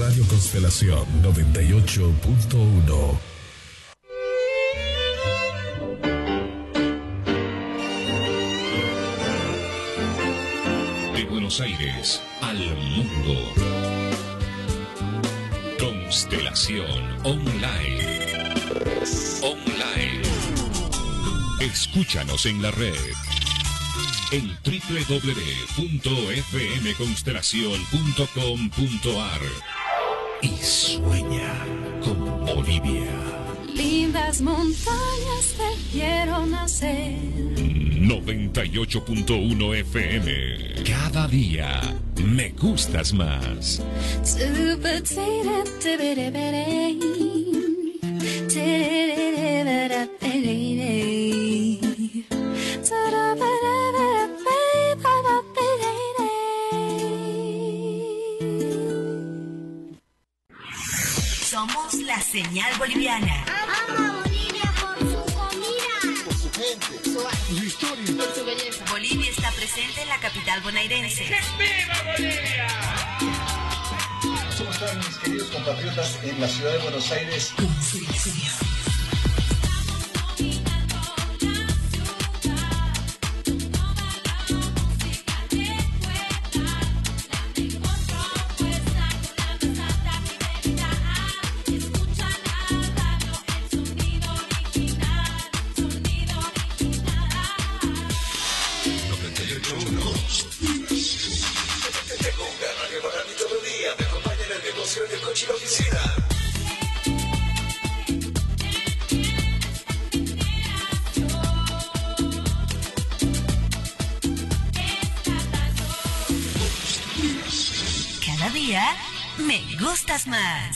Radio Constelación 98.1. De Buenos Aires al mundo. Constelación Online. Escúchanos en la red. En www.fmconstelacion.com.ar y sueña con Bolivia. Lindas montañas te quiero nacer. 98.1 FM. Cada día me gustas más. Somos la señal boliviana. Ama Bolivia por su comida, por su gente, por su historia, por su belleza. Bolivia está presente en la capital bonaerense. ¡Viva Bolivia! ¿Cómo están mis queridos compatriotas en la ciudad de Buenos Aires? del coche y la oficina. Cada día me gustas más.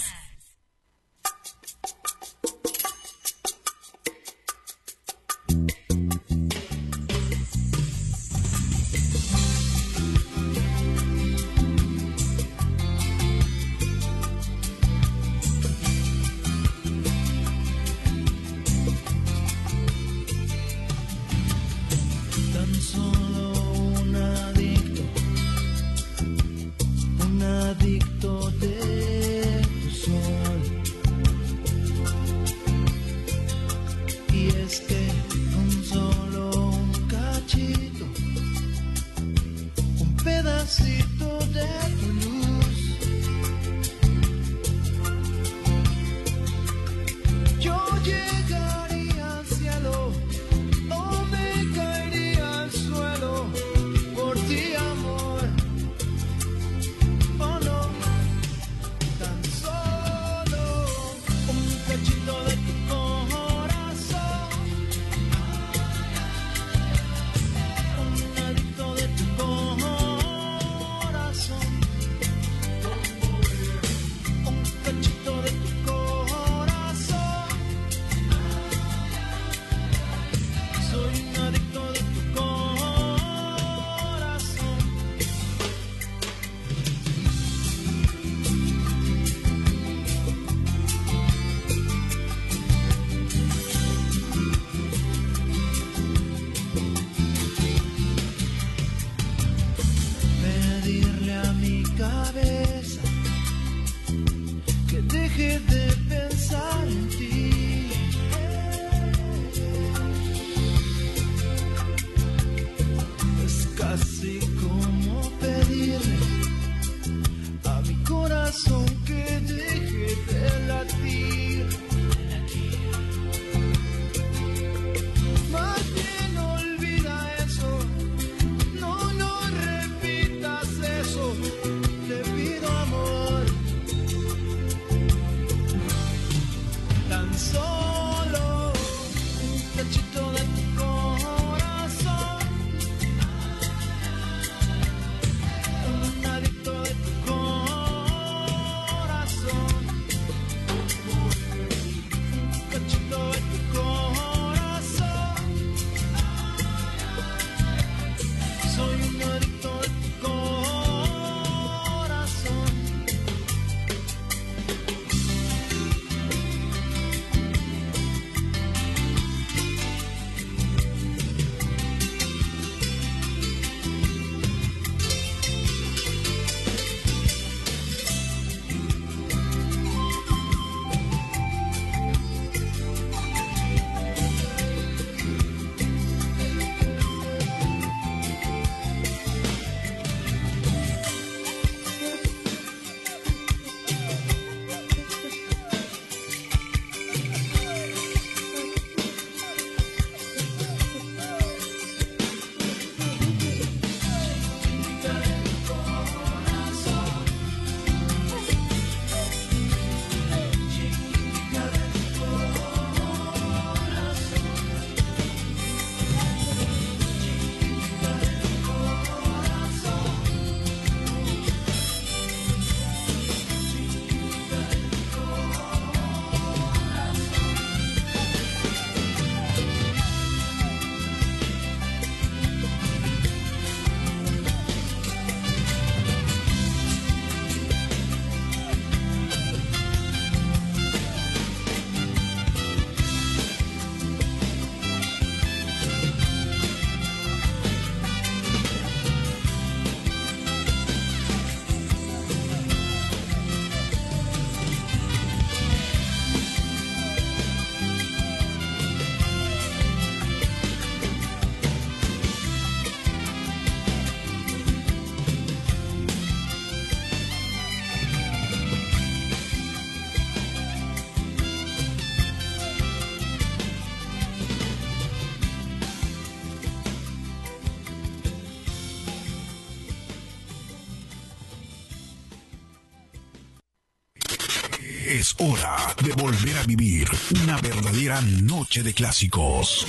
Es hora de volver a vivir una verdadera noche de clásicos.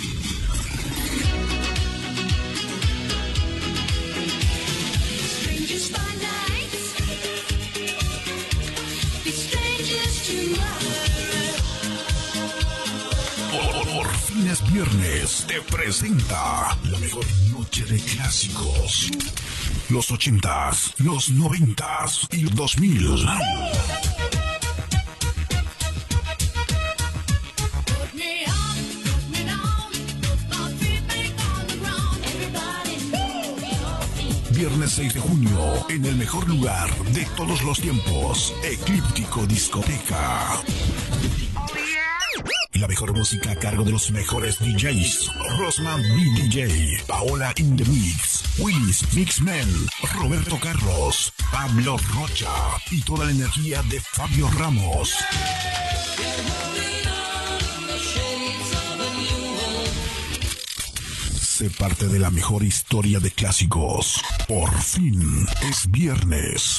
Por fin es viernes, te presenta la mejor noche de clásicos. Los 80s, los 90s y los 2000. Viernes 6 de junio, en el mejor lugar de todos los tiempos, Eclíptico Discoteca. La mejor música a cargo de los mejores DJs. Rosman B. DJ, Paola in the Mix, Willis Mixman, Roberto Carlos, Pablo Rocha y toda la energía de Fabio Ramos. Sé parte de la mejor historia de clásicos. Por fin es viernes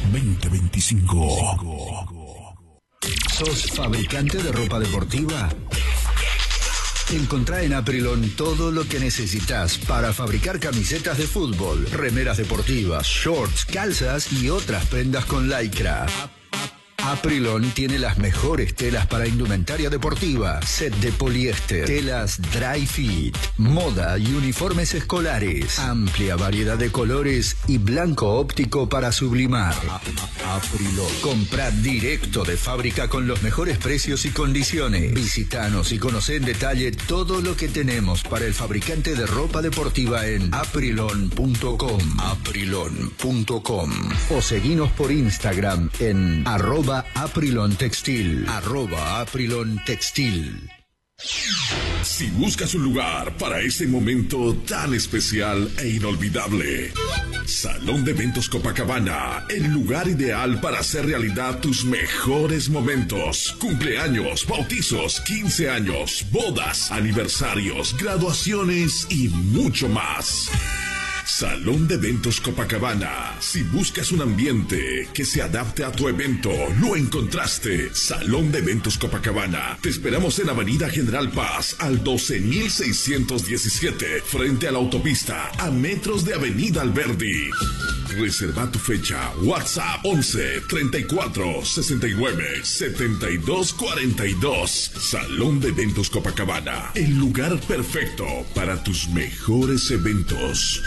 2025. ¿Sos fabricante de ropa deportiva? Encontrá en Aprilon todo lo que necesitas para fabricar camisetas de fútbol, remeras deportivas, shorts, calzas y otras prendas con lycra. Aprilon tiene las mejores telas para indumentaria deportiva, set de poliéster, telas dry fit, moda y uniformes escolares, amplia variedad de colores y blanco óptico para sublimar. Aprilon. Comprá directo de fábrica con los mejores precios y condiciones. Visítanos y conocé en detalle todo lo que tenemos para el fabricante de ropa deportiva en aprilon.com. Aprilon.com. O seguinos por Instagram en @Aprilon Textil. @Aprilon Textil. Si buscas un lugar para ese momento tan especial e inolvidable, Salón de Eventos Copacabana, el lugar ideal para hacer realidad tus mejores momentos. Cumpleaños, bautizos, 15 años, bodas, aniversarios, graduaciones y mucho más. Salón de Eventos Copacabana. Si buscas un ambiente que se adapte a tu evento, lo encontraste. Salón de Eventos Copacabana. Te esperamos en Avenida General Paz, al 12617, frente a la autopista, a metros de Avenida Alberdi. Reserva tu fecha. WhatsApp 11 34 69 72 42. Salón de Eventos Copacabana. El lugar perfecto para tus mejores eventos.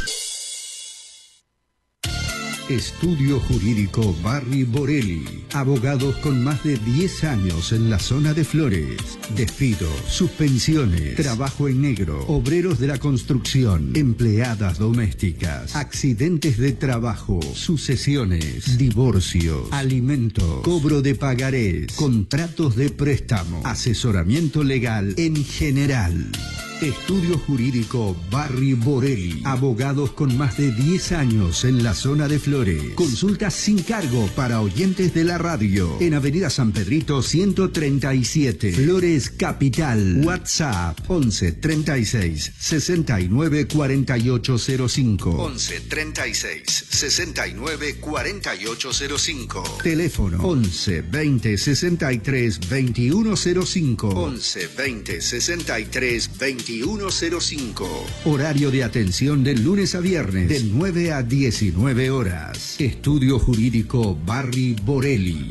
Estudio Jurídico Barry Borelli. Abogados con más de 10 años en la zona de Flores. Despidos, suspensiones, trabajo en negro, obreros de la construcción, empleadas domésticas, accidentes de trabajo, sucesiones, divorcios, alimentos, cobro de pagarés, contratos de préstamo, asesoramiento legal en general. Estudio Jurídico Barry Borelli. Abogados con más de 10 años en la zona de Flores. Consultas sin cargo para oyentes de la radio. En Avenida San Pedrito 137, Flores Capital. WhatsApp 11 36 69 4805. 11 36 69 4805. Teléfono 11 20 63 2105. 11 20 63 2105. Horario de atención de lunes a viernes de 9 a 19 horas. Estudio Jurídico Barry Borelli.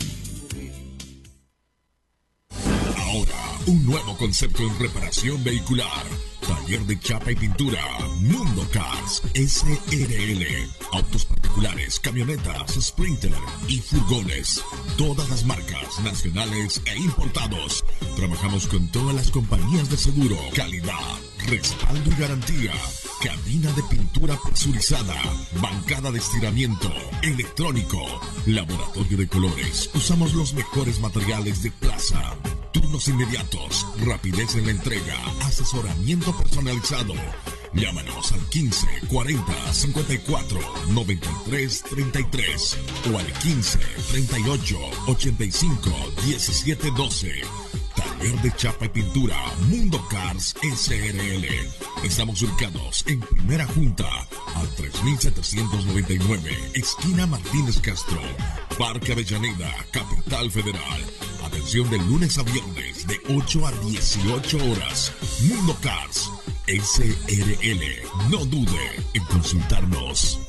Ahora, un nuevo concepto en reparación vehicular. Taller de chapa y pintura Mundo Cars SRL. Autos particulares, camionetas, Sprinter y furgones. Todas las marcas nacionales e importados. Trabajamos con todas las compañías de seguro. Calidad, respaldo y garantía. Cabina de pintura presurizada. Bancada de estiramiento. Electrónico. Laboratorio de colores. Usamos los mejores materiales de plaza. Turnos inmediatos, rapidez en la entrega, asesoramiento personalizado. Llámanos al 15 40 54 93 33 o al 15 38 85 17 12. Taller de chapa y pintura Mundo Cars SRL. Estamos ubicados en Primera Junta, al 3799, esquina Martínez Castro, Parque Avellaneda, Capital Federal. Atención de lunes a viernes de 8 a 18 horas. Mundo Cars SRL. No dude en consultarnos.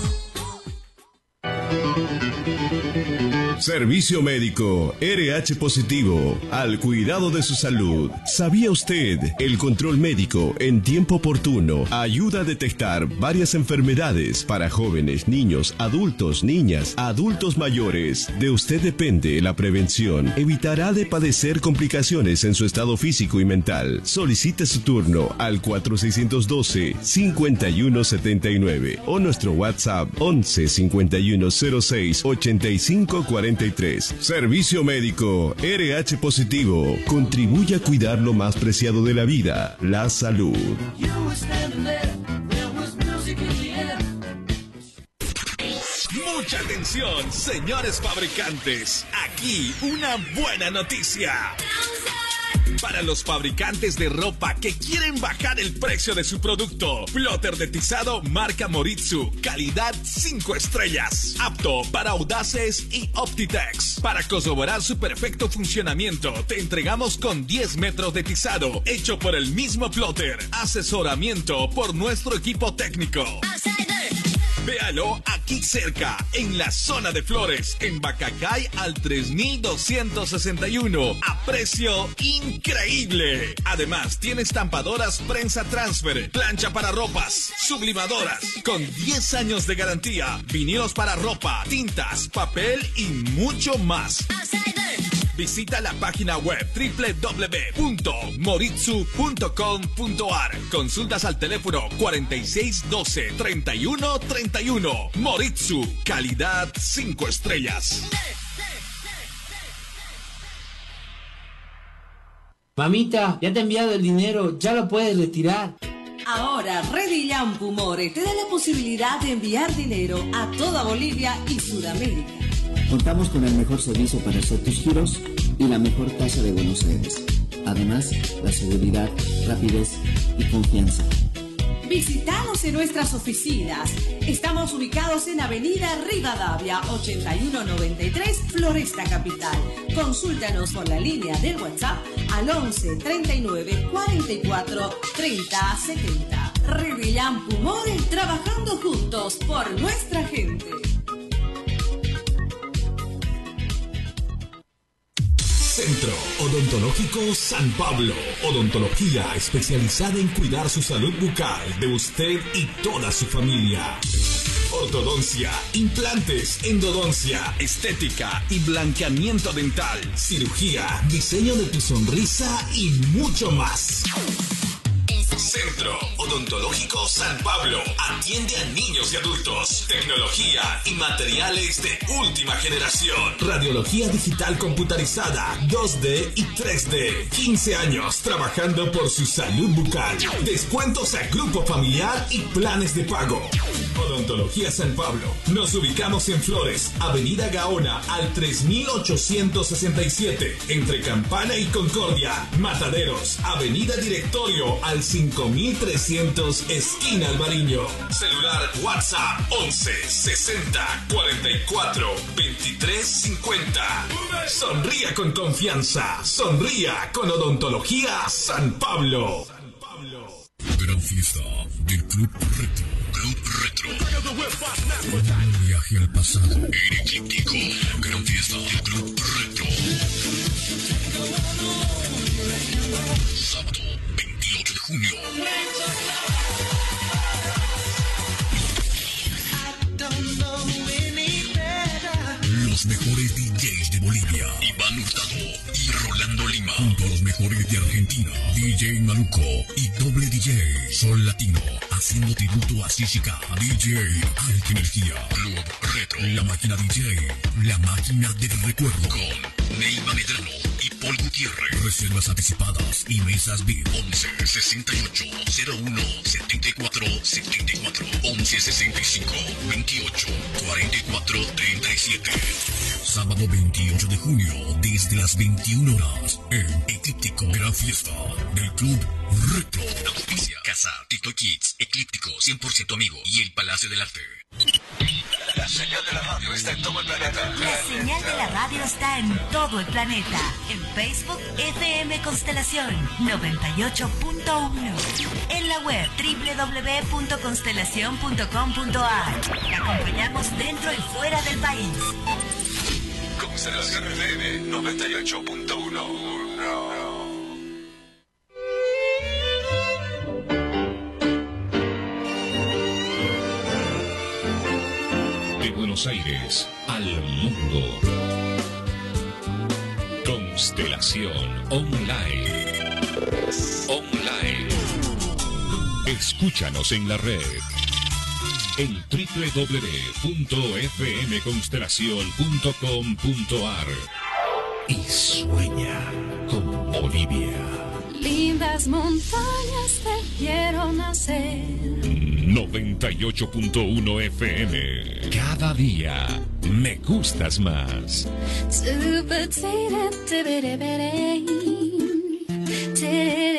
Servicio médico RH positivo, al cuidado de su salud. ¿Sabía usted? El control médico en tiempo oportuno ayuda a detectar varias enfermedades para jóvenes, niños, adultos, niñas, adultos mayores. De usted depende la prevención. Evitará de padecer complicaciones en su estado físico y mental. Solicite su turno al 4612-5179 o nuestro WhatsApp 11 5106 8543. Servicio médico RH positivo. Contribuye a cuidar lo más preciado de la vida, la salud. Mucha atención, señores fabricantes. Aquí una buena noticia. Para los fabricantes de ropa que quieren bajar el precio de su producto, plotter de tizado marca Moritsu, calidad 5 estrellas, apto para audaces y Optitex. Para corroborar su perfecto funcionamiento, te entregamos con 10 metros de tizado, hecho por el mismo plotter. Asesoramiento por nuestro equipo técnico. Véalo aquí cerca, en la zona de Flores, en Bacacay al 3261, a precio increíble. Además, tiene estampadoras prensa transfer, plancha para ropas, sublimadoras, con 10 años de garantía, vinilos para ropa, tintas, papel y mucho más. Visita la página web www.moritsu.com.ar. Consultas al teléfono 4612-3131. Moritsu, calidad 5 estrellas. Mamita, ya te he enviado el dinero, ya lo puedes retirar. Ahora, Redillampu More te da la posibilidad de enviar dinero a toda Bolivia y Sudamérica. Contamos con el mejor servicio para hacer tus giros y la mejor tasa de Buenos Aires. Además, la seguridad, rapidez y confianza. Visítanos en nuestras oficinas. Estamos ubicados en Avenida Rivadavia, 8193, Floresta Capital. Consúltanos por la línea del WhatsApp al 11 39 44 30 70. Redillampu More, trabajando juntos por nuestra gente. Centro Odontológico San Pablo. Odontología especializada en cuidar su salud bucal de usted y toda su familia. Ortodoncia, implantes, endodoncia, estética y blanqueamiento dental, cirugía, diseño de tu sonrisa y mucho más. Centro Odontológico San Pablo atiende a niños y adultos. Tecnología y materiales de última generación. Radiología digital computarizada, 2D y 3D. 15 años trabajando por su salud bucal. Descuentos a grupo familiar y planes de pago. Odontología San Pablo. Nos ubicamos en Flores, Avenida Gaona al 3867, entre Campana y Concordia. Mataderos, Avenida Directorio al 5300, esquina Alvariño. Celular WhatsApp 11 60 44 23 50. Sonría con confianza. Sonría con Odontología San Pablo. Gran fiesta del Club Retro. Club Retro. Un viaje al pasado. Eclíptico. Gran fiesta del Club Retro. Sábado 28 de junio. Los mejores DJs de Bolivia, Iván Hurtado y Rolando Lima, junto a los mejores de Argentina, DJ Maluco y Doble DJ Sol Latino, haciendo tributo a Shishika, DJ Alta Energía, Club Retro, la máquina DJ, la máquina del recuerdo, con Neyma Medrano y Paul Gutiérrez. Reservas anticipadas y mesas VIP 11 68 01 74 74 11 65 28 44 37. Sábado 28 de junio, desde las 21 horas, en Eclíptico, gran fiesta del Club Retro. Auspicia Casa Tito Kids, Eclíptico 100% amigo y el Palacio del Arte. La señal de la radio está en todo el planeta. La señal de la radio está en todo el planeta. En Facebook, FM Constelación 98.1. En la web www.constelacion.com.ar. Te acompañamos dentro y fuera del país. Constelación FM 98.1. Buenos Aires al mundo. Constelación Online. Escúchanos en la red. En www.fmconstelacion.com.ar. Y sueña con Bolivia. Lindas montañas te vieron nacer. 98.1 FM. Cada día me gustas más. Super